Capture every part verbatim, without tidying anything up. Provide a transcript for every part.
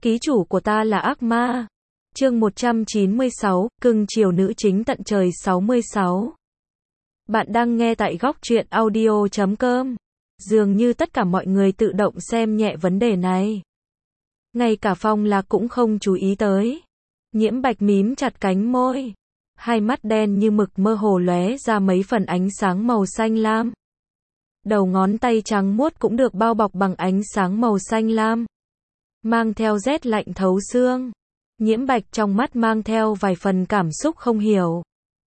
Ký chủ của ta là ác ma. Chương một trăm chín mươi sáu, cưng chiều nữ chính tận trời sáu mươi sáu. Bạn đang nghe tại góc truyện audio chấm com. Dường như tất cả mọi người tự động xem nhẹ vấn đề này. Ngay cả Phong Lạc cũng không chú ý tới. Nhiễm Bạch mím chặt cánh môi. Hai mắt đen như mực mơ hồ lóe ra mấy phần ánh sáng màu xanh lam. Đầu ngón tay trắng muốt cũng được bao bọc bằng ánh sáng màu xanh lam. Mang theo rét lạnh thấu xương. Nhiễm Bạch trong mắt mang theo vài phần cảm xúc không hiểu.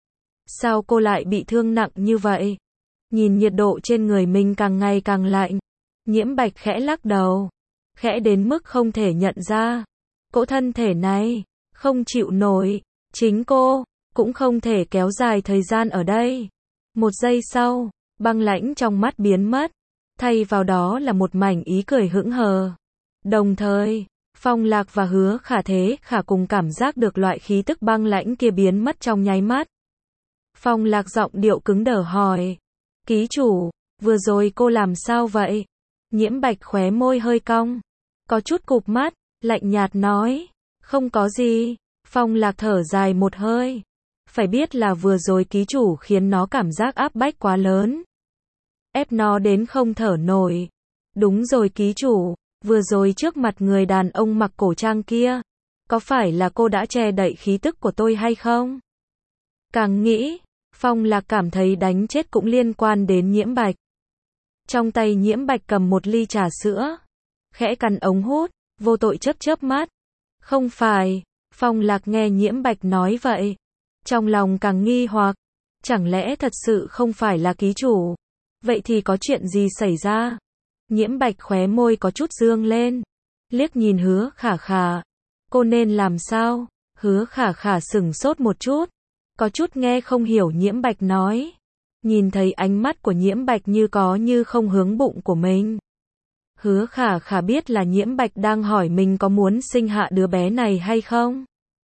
Sao cô lại bị thương nặng như vậy? Nhìn nhiệt độ trên người mình càng ngày càng lạnh. Nhiễm Bạch khẽ lắc đầu. Khẽ đến mức không thể nhận ra. Cỗ thân thể này, không chịu nổi. Chính cô, cũng không thể kéo dài thời gian ở đây. Một giây sau, băng lãnh trong mắt biến mất. Thay vào đó là một mảnh ý cười hững hờ. Đồng thời, Phong Lạc và Hứa Khả Thế Khả cùng cảm giác được loại khí tức băng lãnh kia biến mất trong nháy mắt. Phong Lạc giọng điệu cứng đờ hỏi. Ký chủ, vừa rồi cô làm sao vậy? Nhiễm Bạch khóe môi hơi cong. Có chút cụp mắt, lạnh nhạt nói. Không có gì. Phong Lạc thở dài một hơi. Phải biết là vừa rồi ký chủ khiến nó cảm giác áp bách quá lớn. Ép nó đến không thở nổi. Đúng rồi ký chủ. Vừa rồi trước mặt người đàn ông mặc cổ trang kia, có phải là cô đã che đậy khí tức của tôi hay không? Càng nghĩ, Phong Lạc cảm thấy đánh chết cũng liên quan đến Nhiễm Bạch. Trong tay Nhiễm Bạch cầm một ly trà sữa, khẽ cắn ống hút, vô tội chớp chớp mắt. Không phải, Phong Lạc nghe Nhiễm Bạch nói vậy, trong lòng càng nghi hoặc, chẳng lẽ thật sự không phải là ký chủ? Vậy thì có chuyện gì xảy ra? Nhiễm Bạch khóe môi có chút dương lên, liếc nhìn Hứa Khả Khả. Cô nên làm sao? Hứa Khả Khả sững sốt một chút, có chút nghe không hiểu Nhiễm Bạch nói. Nhìn thấy ánh mắt của Nhiễm Bạch như có như không hướng bụng của mình. Hứa Khả Khả biết là Nhiễm Bạch đang hỏi mình có muốn sinh hạ đứa bé này hay không.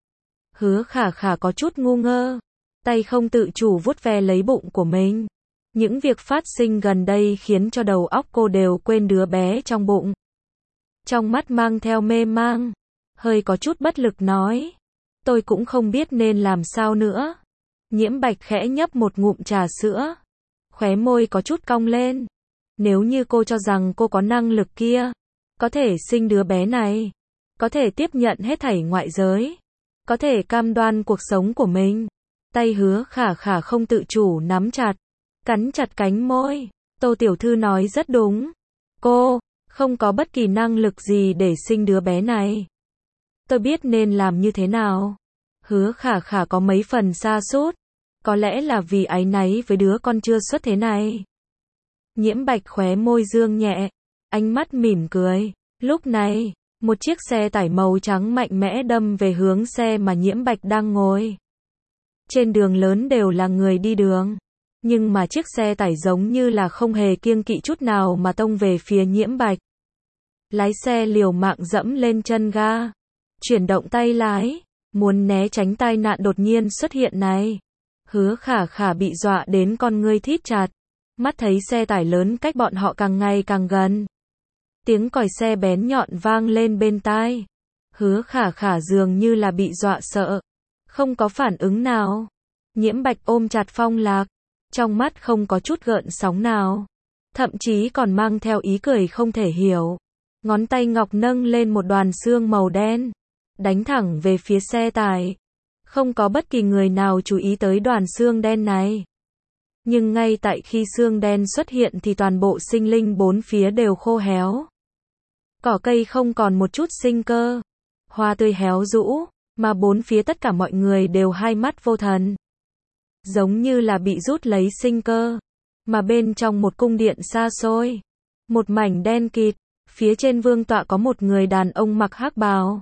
Hứa Khả Khả có chút ngu ngơ, tay không tự chủ vuốt ve lấy bụng của mình. Những việc phát sinh gần đây khiến cho đầu óc cô đều quên đứa bé trong bụng. Trong mắt mang theo mê mang, hơi có chút bất lực nói. Tôi cũng không biết nên làm sao nữa. Nhiễm Bạch khẽ nhấp một ngụm trà sữa. Khóe môi có chút cong lên. Nếu như cô cho rằng cô có năng lực kia, có thể sinh đứa bé này, có thể tiếp nhận hết thảy ngoại giới, có thể cam đoan cuộc sống của mình. Tay Hứa Khả Khả không tự chủ nắm chặt. Cắn chặt cánh môi. Tô tiểu thư nói rất đúng. Cô, không có bất kỳ năng lực gì để sinh đứa bé này. Tôi biết nên làm như thế nào. Hứa Khả Khả có mấy phần sa sút. Có lẽ là vì áy náy với đứa con chưa xuất thế này. Nhiễm Bạch khóe môi dương nhẹ. Ánh mắt mỉm cười. Lúc này, một chiếc xe tải màu trắng mạnh mẽ đâm về hướng xe mà Nhiễm Bạch đang ngồi. Trên đường lớn đều là người đi đường. Nhưng mà chiếc xe tải giống như là không hề kiêng kỵ chút nào mà tông về phía Nhiễm Bạch. Lái xe liều mạng dẫm lên chân ga, chuyển động tay lái, muốn né tránh tai nạn đột nhiên xuất hiện này. Hứa Khả Khả bị dọa đến con ngươi thít chặt, mắt thấy xe tải lớn cách bọn họ càng ngày càng gần. Tiếng còi xe bén nhọn vang lên bên tai. Hứa Khả Khả dường như là bị dọa sợ, không có phản ứng nào. Nhiễm Bạch ôm chặt Phong Lạc. Trong mắt không có chút gợn sóng nào. Thậm chí còn mang theo ý cười không thể hiểu. Ngón tay ngọc nâng lên một đoàn xương màu đen. Đánh thẳng về phía xe tải. Không có bất kỳ người nào chú ý tới đoàn xương đen này. Nhưng ngay tại khi xương đen xuất hiện thì toàn bộ sinh linh bốn phía đều khô héo. Cỏ cây không còn một chút sinh cơ. Hoa tươi héo rũ. Mà bốn phía tất cả mọi người đều hai mắt vô thần. Giống như là bị rút lấy sinh cơ. Mà bên trong một cung điện xa xôi, một mảnh đen kịt, phía trên vương tọa có một người đàn ông mặc hắc bào.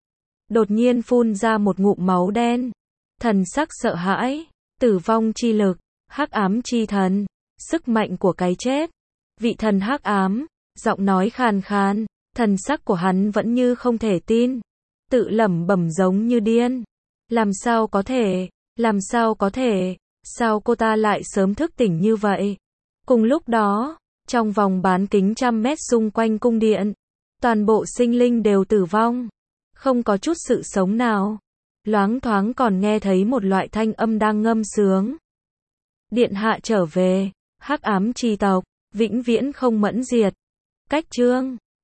Đột nhiên phun ra một ngụm máu đen. Thần sắc sợ hãi, tử vong chi lực, hắc ám chi thần, sức mạnh của cái chết. Vị thần hắc ám, giọng nói khàn khàn, thần sắc của hắn vẫn như không thể tin. Tự lẩm bẩm giống như điên. Làm sao có thể? Làm sao có thể? Sao cô ta lại sớm thức tỉnh như vậy? Cùng lúc đó, trong vòng bán kính trăm mét xung quanh cung điện, toàn bộ sinh linh đều tử vong. Không có chút sự sống nào. Loáng thoáng còn nghe thấy một loại thanh âm đang ngâm sướng. Điện hạ trở về, hắc ám chi tộc, vĩnh viễn không mẫn diệt. Cách chương